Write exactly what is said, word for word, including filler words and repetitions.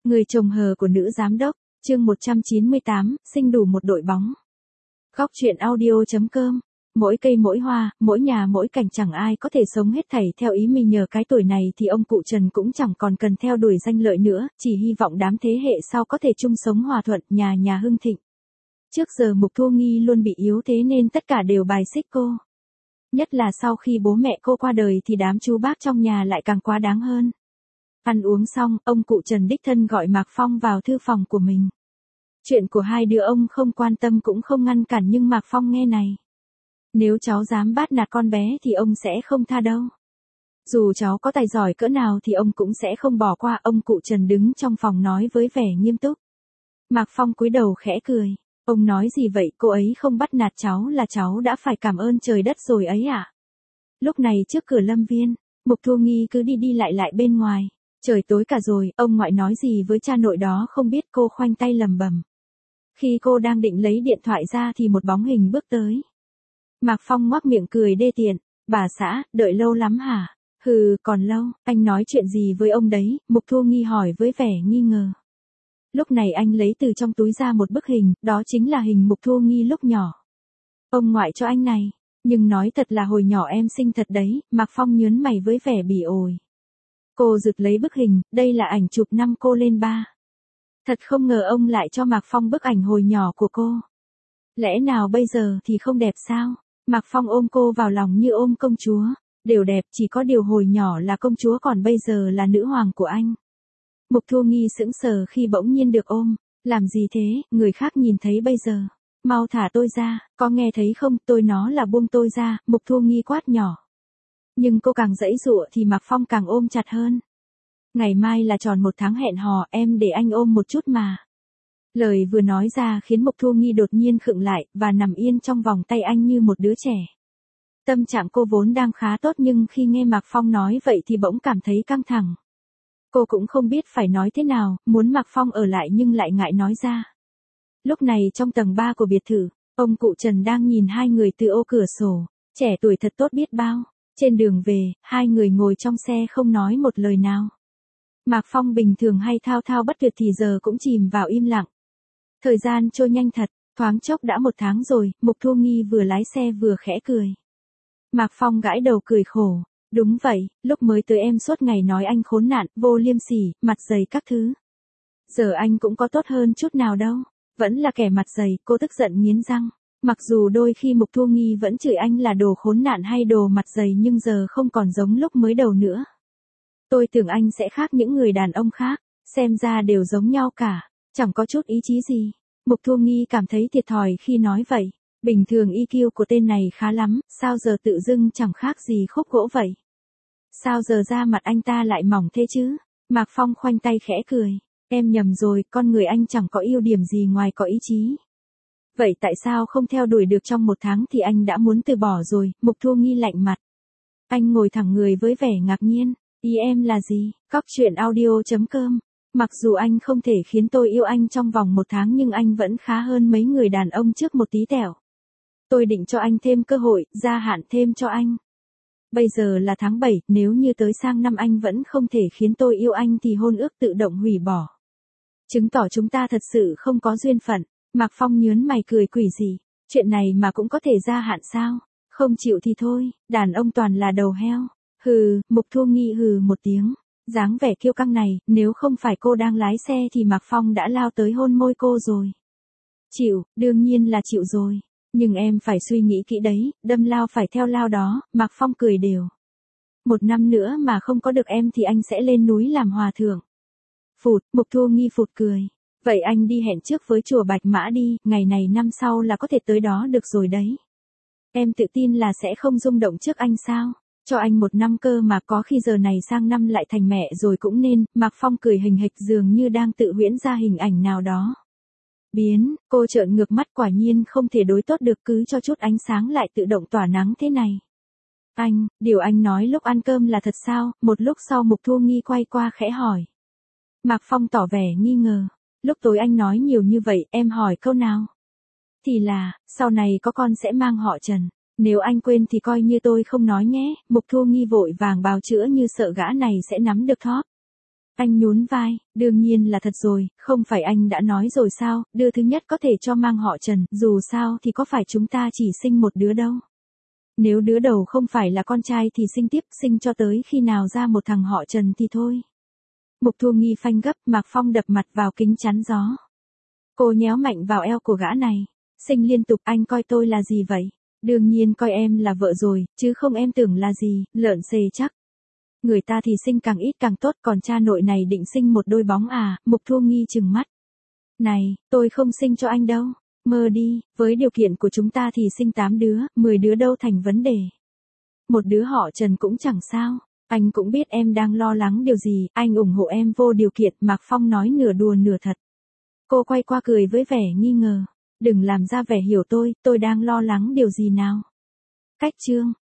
Người chồng hờ của nữ giám đốc, chương một trăm chín mươi tám, sinh đủ một đội bóng. Góc truyện audio.com. Mỗi cây mỗi hoa, mỗi nhà mỗi cảnh chẳng ai có thể sống hết thảy theo ý mình, nhờ cái tuổi này thì ông cụ Trần cũng chẳng còn cần theo đuổi danh lợi nữa, chỉ hy vọng đám thế hệ sau có thể chung sống hòa thuận, nhà nhà hưng thịnh. Trước giờ Mục Thu Nghi luôn bị yếu thế nên tất cả đều bài xích cô. Nhất là sau khi bố mẹ cô qua đời thì đám chú bác trong nhà lại càng quá đáng hơn. Ăn uống xong, ông cụ Trần đích thân gọi Mạc Phong vào thư phòng của mình. Chuyện của hai đứa ông không quan tâm cũng không ngăn cản, nhưng Mạc Phong nghe này. Nếu cháu dám bắt nạt con bé thì ông sẽ không tha đâu. Dù cháu có tài giỏi cỡ nào thì ông cũng sẽ không bỏ qua, ông cụ Trần đứng trong phòng nói với vẻ nghiêm túc. Mạc Phong cúi đầu khẽ cười. Ông nói gì vậy, cô ấy không bắt nạt cháu là cháu đã phải cảm ơn trời đất rồi ấy ạ. À? Lúc này trước cửa lâm viên, Mục Thu Nghi cứ đi đi lại lại bên ngoài. Trời tối cả rồi, ông ngoại nói gì với cha nội đó không biết, cô khoanh tay lầm bầm. Khi cô đang định lấy điện thoại ra thì một bóng hình bước tới. Mạc Phong ngoác miệng cười đê tiện, bà xã, đợi lâu lắm hả? Hừ, còn lâu, anh nói chuyện gì với ông đấy? Mục Thu Nghi hỏi với vẻ nghi ngờ. Lúc này anh lấy từ trong túi ra một bức hình, đó chính là hình Mục Thu Nghi lúc nhỏ. Ông ngoại cho anh này, nhưng nói thật là hồi nhỏ em xinh thật đấy, Mạc Phong nhớn mày với vẻ bỉ ổi. Cô giựt lấy bức hình, đây là ảnh chụp năm cô lên ba. Thật không ngờ ông lại cho Mạc Phong bức ảnh hồi nhỏ của cô. Lẽ nào bây giờ thì không đẹp sao? Mạc Phong ôm cô vào lòng như ôm công chúa. Đều đẹp, chỉ có điều hồi nhỏ là công chúa còn bây giờ là nữ hoàng của anh. Mục Thu Nghi sững sờ khi bỗng nhiên được ôm. Làm gì thế, người khác nhìn thấy bây giờ. Mau thả tôi ra, có nghe thấy không, tôi nó là buông tôi ra, Mục Thu Nghi quát nhỏ. Nhưng cô càng giãy giụa thì Mạc Phong càng ôm chặt hơn. Ngày mai là tròn một tháng hẹn hò, em để anh ôm một chút mà. Lời vừa nói ra khiến Mục Thu Nghi đột nhiên khựng lại, và nằm yên trong vòng tay anh như một đứa trẻ. Tâm trạng cô vốn đang khá tốt nhưng khi nghe Mạc Phong nói vậy thì bỗng cảm thấy căng thẳng. Cô cũng không biết phải nói thế nào, muốn Mạc Phong ở lại nhưng lại ngại nói ra. Lúc này trong tầng ba của biệt thự, ông cụ Trần đang nhìn hai người từ ô cửa sổ, trẻ tuổi thật tốt biết bao. Trên đường về, hai người ngồi trong xe không nói một lời nào. Mạc Phong bình thường hay thao thao bất tuyệt thì giờ cũng chìm vào im lặng. Thời gian trôi nhanh thật, thoáng chốc đã một tháng rồi, Mục Thu Nghi vừa lái xe vừa khẽ cười. Mạc Phong gãi đầu cười khổ. Đúng vậy, lúc mới tới em suốt ngày nói anh khốn nạn, vô liêm sỉ, mặt dày các thứ. Giờ anh cũng có tốt hơn chút nào đâu, vẫn là kẻ mặt dày, cô tức giận nghiến răng. Mặc dù đôi khi Mục Thu Nghi vẫn chửi anh là đồ khốn nạn hay đồ mặt dày nhưng giờ không còn giống lúc mới đầu nữa. Tôi tưởng anh sẽ khác những người đàn ông khác, xem ra đều giống nhau cả, chẳng có chút ý chí gì. Mục Thu Nghi cảm thấy thiệt thòi khi nói vậy. Bình thường i kiu của tên này khá lắm, sao giờ tự dưng chẳng khác gì khúc gỗ vậy? Sao giờ da mặt anh ta lại mỏng thế chứ? Mạc Phong khoanh tay khẽ cười. Em nhầm rồi, con người anh chẳng có ưu điểm gì ngoài có ý chí. Vậy tại sao không theo đuổi được trong một tháng thì anh đã muốn từ bỏ rồi? Mục Thu Nghi lạnh mặt. Anh ngồi thẳng người với vẻ ngạc nhiên. Ý em là gì? Góc truyện audio.com. Mặc dù anh không thể khiến tôi yêu anh trong vòng một tháng nhưng anh vẫn khá hơn mấy người đàn ông trước một tí tẹo. Tôi định cho anh thêm cơ hội, gia hạn thêm cho anh. Bây giờ là tháng bảy, nếu như tới sang năm anh vẫn không thể khiến tôi yêu anh thì hôn ước tự động hủy bỏ. Chứng tỏ chúng ta thật sự không có duyên phận. Mạc Phong nhớn mày cười quỷ gì. Chuyện này mà cũng có thể gia hạn sao? Không chịu thì thôi, đàn ông toàn là đầu heo. Hừ, Mục Thu Nghi hừ một tiếng. Dáng vẻ kiêu căng này, nếu không phải cô đang lái xe thì Mạc Phong đã lao tới hôn môi cô rồi. Chịu, đương nhiên là chịu rồi. Nhưng em phải suy nghĩ kỹ đấy, đâm lao phải theo lao đó, Mạc Phong cười đều. Một năm nữa mà không có được em thì anh sẽ lên núi làm hòa thượng. Phụt, Mục Thu Nghi phụt cười. Vậy anh đi hẹn trước với chùa Bạch Mã đi, ngày này năm sau là có thể tới đó được rồi đấy. Em tự tin là sẽ không rung động trước anh sao? Cho anh một năm cơ mà, có khi giờ này sang năm lại thành mẹ rồi cũng nên. Mạc Phong cười hình hịch dường như đang tự huyễn ra hình ảnh nào đó. Biến, cô trợn ngược mắt, quả nhiên không thể đối tốt được, cứ cho chút ánh sáng lại tự động tỏa nắng thế này. Anh, điều anh nói lúc ăn cơm là thật sao? Một lúc sau Mục Thu Nghi quay qua khẽ hỏi. Mạc Phong tỏ vẻ nghi ngờ. Lúc tối anh nói nhiều như vậy, em hỏi câu nào? Thì là, sau này có con sẽ mang họ Trần. Nếu anh quên thì coi như tôi không nói nhé. Mục Thu Nghi vội vàng bào chữa như sợ gã này sẽ nắm được thóp. Anh nhún vai, đương nhiên là thật rồi, không phải anh đã nói rồi sao, đứa thứ nhất có thể cho mang họ Trần, dù sao thì có phải chúng ta chỉ sinh một đứa đâu. Nếu đứa đầu không phải là con trai thì sinh tiếp, sinh cho tới khi nào ra một thằng họ Trần thì thôi. Mục Thu Nghi phanh gấp, Mạc Phong đập mặt vào kính chắn gió. Cô nhéo mạnh vào eo của gã này. Sinh liên tục, anh coi tôi là gì vậy? Đương nhiên coi em là vợ rồi, chứ không em tưởng là gì, lợn xề chắc. Người ta thì sinh càng ít càng tốt, còn cha nội này định sinh một đôi bóng à? Mục Thu Nghi trừng mắt. Này, tôi không sinh cho anh đâu. Mơ đi, với điều kiện của chúng ta thì sinh tám đứa, mười đứa đâu thành vấn đề. Một đứa họ Trần cũng chẳng sao. Anh cũng biết em đang lo lắng điều gì, anh ủng hộ em vô điều kiện, Mạc Phong nói nửa đùa nửa thật. Cô quay qua cười với vẻ nghi ngờ. Đừng làm ra vẻ hiểu tôi, tôi đang lo lắng điều gì nào. Cách chương.